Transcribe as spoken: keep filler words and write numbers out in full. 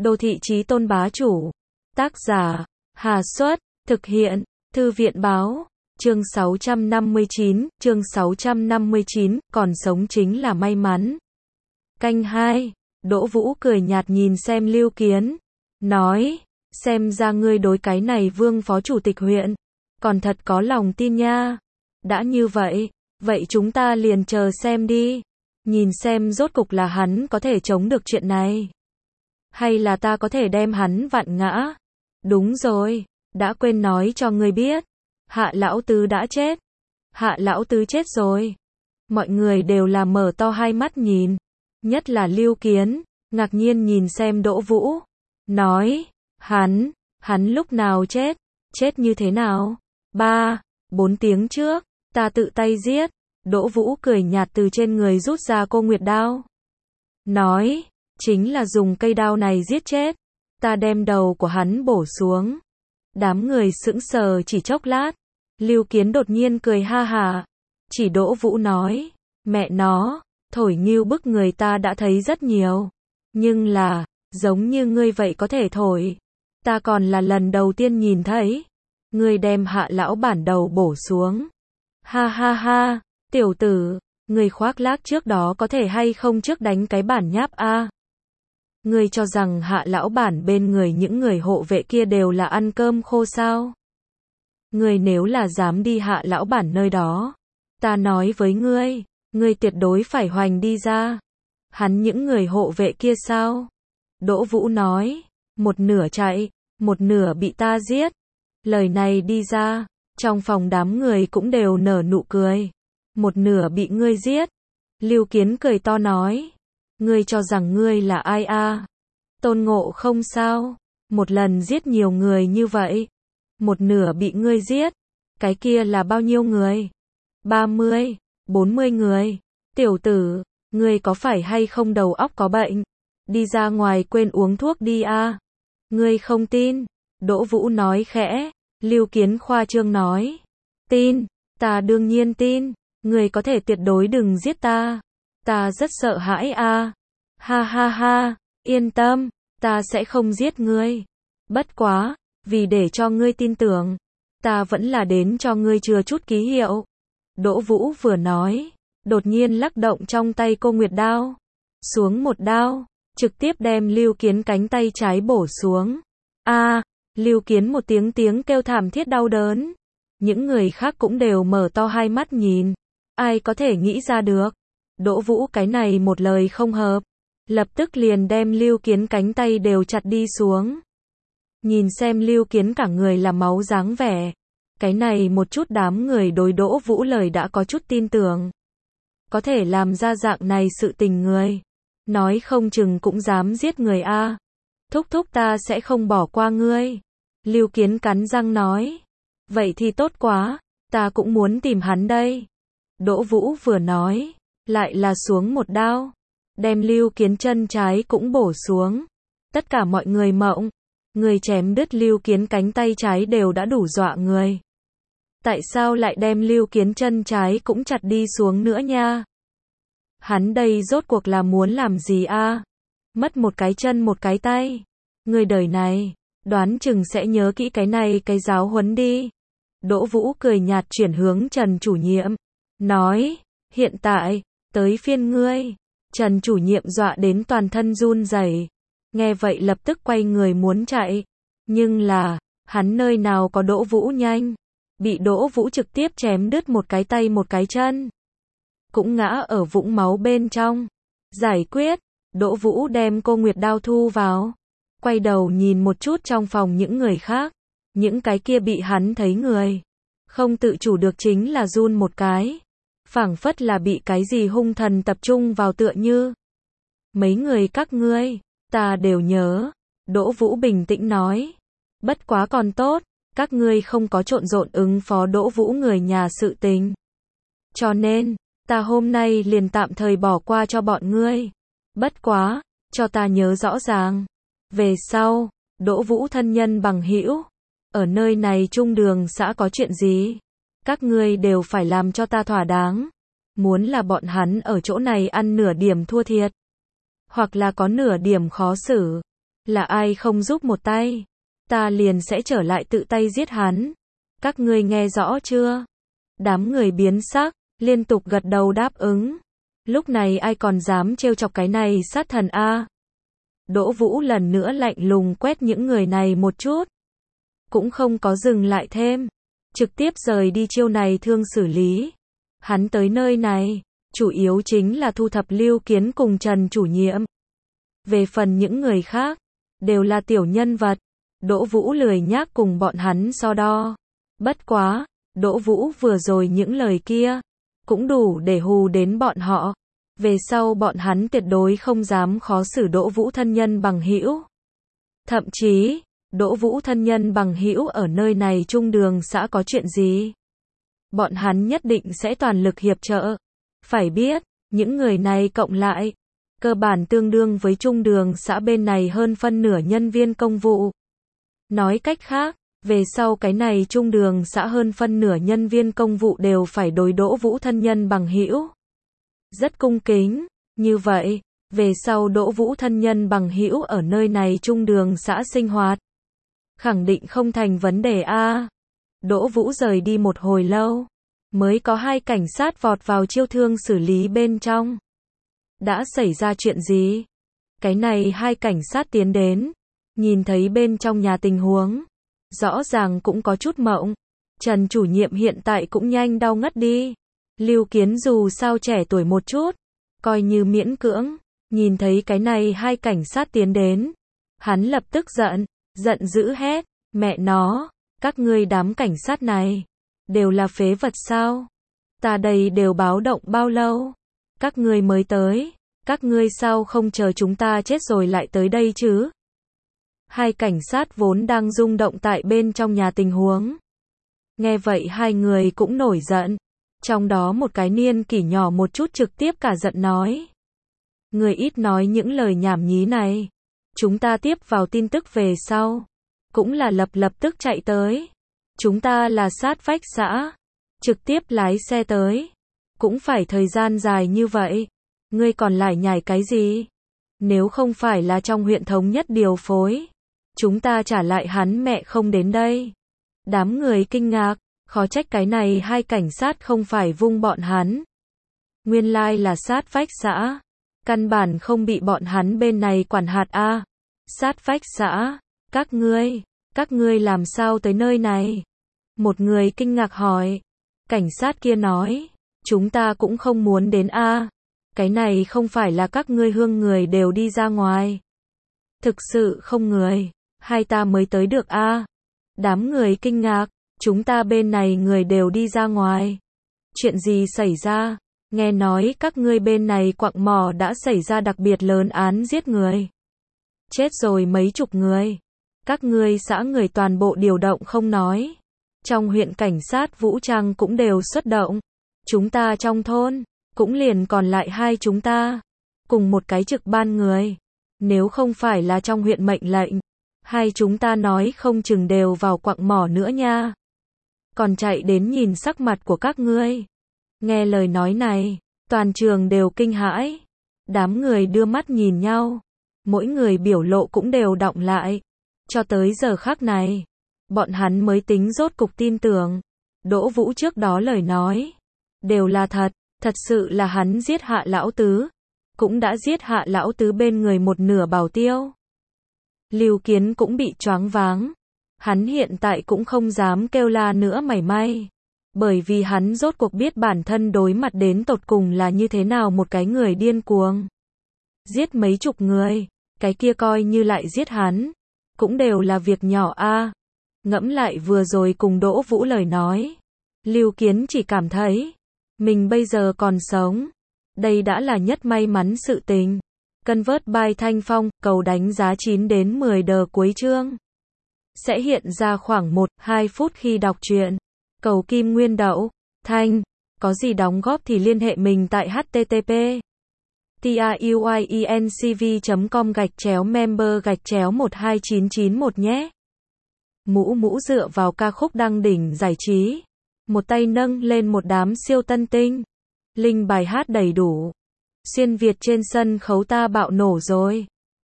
Đô thị chí tôn bá chủ. Tác giả, Hà Xuất, thực hiện, Thư viện báo. Chương sáu trăm năm mươi chín, chương sáu trăm năm mươi chín, còn sống chính là may mắn. Canh hai, Đỗ Vũ cười nhạt nhìn xem Lưu Kiến, nói, xem ra ngươi đối cái này Vương phó chủ tịch huyện, còn thật có lòng tin nha. Đã như vậy, vậy chúng ta liền chờ xem đi, nhìn xem rốt cục là hắn có thể chống được chuyện này, hay là ta có thể đem hắn vặn ngã. Đúng rồi, đã quên nói cho ngươi biết, Hạ lão tứ đã chết. Hạ lão tứ chết rồi. Mọi người đều là mở to hai mắt nhìn, nhất là Lưu Kiến, ngạc nhiên nhìn xem Đỗ Vũ, nói, hắn, hắn lúc nào chết, chết như thế nào? Ba, bốn tiếng trước, ta tự tay giết. Đỗ Vũ cười nhạt từ trên người rút ra cô nguyệt đao, nói, chính là dùng cây đao này giết chết, ta đem đầu của hắn bổ xuống. Đám người sững sờ chỉ chốc lát, Lưu Kiến đột nhiên cười ha hà, chỉ Đỗ Vũ nói, mẹ nó, thổi nghêu bức người ta đã thấy rất nhiều, nhưng là, giống như ngươi vậy có thể thổi, ta còn là lần đầu tiên nhìn thấy. Ngươi đem Hạ lão bản đầu bổ xuống. Ha ha ha, tiểu tử, ngươi khoác lác trước đó có thể hay không trước đánh cái bản nháp a? Ngươi cho rằng Hạ lão bản bên người những người hộ vệ kia đều là ăn cơm khô sao? Ngươi nếu là dám đi Hạ lão bản nơi đó, ta nói với ngươi, ngươi tuyệt đối phải hoành đi ra. Hắn những người hộ vệ kia sao? Đỗ Vũ nói, một nửa chạy, một nửa bị ta giết. Lời này đi ra, trong phòng đám người cũng đều nở nụ cười. Một nửa bị ngươi giết. Lưu Kiến cười to nói, ngươi cho rằng ngươi là ai a? Tôn Ngộ không sao? Một lần giết nhiều người như vậy, một nửa bị ngươi giết, cái kia là bao nhiêu người? ba mươi, bốn mươi người. Tiểu tử, ngươi có phải hay không đầu óc có bệnh? Đi ra ngoài quên uống thuốc đi a. Ngươi không tin? Đỗ Vũ nói khẽ. Lưu Kiến khoa trương nói, tin, ta đương nhiên tin, ngươi có thể tuyệt đối đừng giết ta, ta rất sợ hãi a. Ha ha ha, yên tâm, ta sẽ không giết ngươi. Bất quá, vì để cho ngươi tin tưởng, ta vẫn là đến cho ngươi chừa chút ký hiệu. Đỗ Vũ vừa nói, đột nhiên lắc động trong tay cô nguyệt đao, xuống một đao, trực tiếp đem Lưu Kiến cánh tay trái bổ xuống. A, Lưu Kiến một tiếng tiếng kêu thảm thiết đau đớn. Những người khác cũng đều mở to hai mắt nhìn, ai có thể nghĩ ra được. Đỗ Vũ cái này một lời không hợp, lập tức liền đem Lưu Kiến cánh tay đều chặt đi xuống. Nhìn xem Lưu Kiến cả người là máu dáng vẻ, cái này một chút đám người đối Đỗ Vũ lời đã có chút tin tưởng. Có thể làm ra dạng này sự tình người, nói không chừng cũng dám giết người a. Thúc thúc ta sẽ không bỏ qua ngươi. Lưu Kiến cắn răng nói, vậy thì tốt quá, ta cũng muốn tìm hắn đây. Đỗ Vũ vừa nói, lại là xuống một đao, đem Lưu Kiến chân trái cũng bổ xuống. Tất cả mọi người mộng, người chém đứt Lưu Kiến cánh tay trái đều đã đủ dọa người. Tại sao lại đem Lưu Kiến chân trái cũng chặt đi xuống nữa nha? Hắn đây rốt cuộc là muốn làm gì a? Mất một cái chân một cái tay. Người đời này, đoán chừng sẽ nhớ kỹ cái này cái giáo huấn đi. Đỗ Vũ cười nhạt chuyển hướng Trần chủ nhiệm, nói, hiện tại, tới phiên ngươi. Trần chủ nhiệm dọa đến toàn thân run rẩy, nghe vậy lập tức quay người muốn chạy. Nhưng là, hắn nơi nào có Đỗ Vũ nhanh, bị Đỗ Vũ trực tiếp chém đứt một cái tay một cái chân, cũng ngã ở vũng máu bên trong. Giải quyết, Đỗ Vũ đem cô nguyệt đao thu vào, quay đầu nhìn một chút trong phòng những người khác, những cái kia bị hắn thấy người, không tự chủ được chính là run một cái, phảng phất là bị cái gì hung thần tập trung vào tựa như. Mấy người các ngươi, ta đều nhớ. Đỗ Vũ bình tĩnh nói, bất quá còn tốt, các ngươi không có trộn rộn ứng phó Đỗ Vũ người nhà sự tình. Cho nên, ta hôm nay liền tạm thời bỏ qua cho bọn ngươi. Bất quá, cho ta nhớ rõ ràng. Về sau, Đỗ Vũ thân nhân bằng hữu, ở nơi này trung đường xã có chuyện gì, các ngươi đều phải làm cho ta thỏa đáng. Muốn là bọn hắn ở chỗ này ăn nửa điểm thua thiệt, hoặc là có nửa điểm khó xử, Là ai không giúp một tay, ta liền sẽ trở lại tự tay giết hắn. Các ngươi nghe rõ chưa? Đám người biến sắc, liên tục gật đầu đáp ứng. Lúc này ai còn dám trêu chọc cái này sát thần a? Đỗ Vũ lần nữa lạnh lùng quét những người này một chút. Cũng không có dừng lại thêm. Trực tiếp rời đi chiêu này thương xử lý. Hắn tới nơi này, chủ yếu chính là thu thập Lưu Kiến cùng Trần chủ nhiệm. Về phần những người khác, đều là tiểu nhân vật. Đỗ Vũ lười nhác cùng bọn hắn so đo. Bất quá, Đỗ Vũ vừa rồi những lời kia, cũng đủ để hù đến bọn họ. Về sau bọn hắn tuyệt đối không dám khó xử Đỗ Vũ thân nhân bằng hữu. Thậm chí, Đỗ Vũ thân nhân bằng hữu ở nơi này Trung Đường xã có chuyện gì, bọn hắn nhất định sẽ toàn lực hiệp trợ. Phải biết, những người này cộng lại, cơ bản tương đương với Trung Đường xã bên này hơn phân nửa nhân viên công vụ. Nói cách khác, về sau cái này Trung Đường xã hơn phân nửa nhân viên công vụ đều phải đối Đỗ Vũ thân nhân bằng hữu rất cung kính. Như vậy, về sau Đỗ Vũ thân nhân bằng hữu ở nơi này Trung Đường xã sinh hoạt, khẳng định không thành vấn đề a. Đỗ Vũ rời đi một hồi lâu, mới có hai cảnh sát vọt vào chiêu thương xử lý bên trong. Đã xảy ra chuyện gì? Cái này hai cảnh sát tiến đến, nhìn thấy bên trong nhà tình huống, rõ ràng cũng có chút mộng. Trần chủ nhiệm hiện tại cũng nhanh đau ngất đi. Lưu Kiến dù sao trẻ tuổi một chút, coi như miễn cưỡng. Nhìn thấy cái này hai cảnh sát tiến đến, hắn lập tức giận, giận dữ hét, mẹ nó, các ngươi đám cảnh sát này, đều là phế vật sao? Ta đây đều báo động bao lâu? Các ngươi mới tới, các ngươi sao không chờ chúng ta chết rồi lại tới đây chứ? Hai cảnh sát vốn đang rung động tại bên trong nhà tình huống. Nghe vậy hai người cũng nổi giận. Trong đó một cái niên kỷ nhỏ một chút trực tiếp cả giận nói. Người ít nói những lời nhảm nhí này. Chúng ta tiếp vào tin tức về sau. Cũng là lập lập tức chạy tới. Chúng ta là sát vách xã. Trực tiếp lái xe tới. Cũng phải thời gian dài như vậy. Ngươi còn lại nhảy cái gì? Nếu không phải là trong huyện thống nhất điều phối, chúng ta trả lại hắn mẹ không đến đây. Đám người kinh ngạc, khó trách cái này hai cảnh sát không phải vung bọn hắn. Nguyên lai là sát vách xã. Căn bản không bị bọn hắn bên này quản hạt a. Sát vách xã, các ngươi, các ngươi làm sao tới nơi này? Một người kinh ngạc hỏi. Cảnh sát kia nói, chúng ta cũng không muốn đến a. Cái này không phải là các ngươi hương người đều đi ra ngoài. Thực sự không người, hai ta mới tới được a. Đám người kinh ngạc, chúng ta bên này người đều đi ra ngoài. Chuyện gì xảy ra? Nghe nói các ngươi bên này quặng mỏ đã xảy ra đặc biệt lớn án giết người. Chết rồi mấy chục người. Các ngươi xã người toàn bộ điều động không nói. Trong huyện cảnh sát vũ trang cũng đều xuất động. Chúng ta trong thôn, cũng liền còn lại hai chúng ta. Cùng một cái trực ban người. Nếu không phải là trong huyện mệnh lệnh, hai chúng ta nói không chừng đều vào quặng mỏ nữa nha. Còn chạy đến nhìn sắc mặt của các ngươi. Nghe lời nói này, toàn trường đều kinh hãi. Đám người đưa mắt nhìn nhau. Mỗi người biểu lộ cũng đều đọng lại. Cho tới giờ khắc này, bọn hắn mới tính rốt cục tin tưởng. Đỗ Vũ trước đó lời nói, đều là thật. Thật sự là hắn giết Hạ lão tứ. Cũng đã giết Hạ lão tứ bên người một nửa bảo tiêu. Lưu Kiến cũng bị choáng váng. Hắn hiện tại cũng không dám kêu la nữa mảy may. Bởi vì hắn rốt cuộc biết bản thân đối mặt đến tột cùng là như thế nào một cái người điên cuồng. Giết mấy chục người, cái kia coi như lại giết hắn. Cũng đều là việc nhỏ a. Ngẫm lại vừa rồi cùng Đỗ Vũ lời nói. Lưu Kiến chỉ cảm thấy, mình bây giờ còn sống. Đây đã là nhất may mắn sự tình. Convert by Thanh Phong, cầu đánh giá chín đến mười đờ cuối chương. Sẽ hiện ra khoảng một đến hai phút khi đọc truyện. Cầu Kim Nguyên Đậu, Thanh, có gì đóng góp thì liên hệ mình tại http truyencv chấm com gạch chéo member gạch chéo một hai chín chín một nhé. Mũ mũ dựa vào ca khúc đăng đỉnh giải trí. Một tay nâng lên một đám siêu tân tinh. Link bài hát đầy đủ. Xuyên Việt trên sân khấu ta bạo nổ rồi.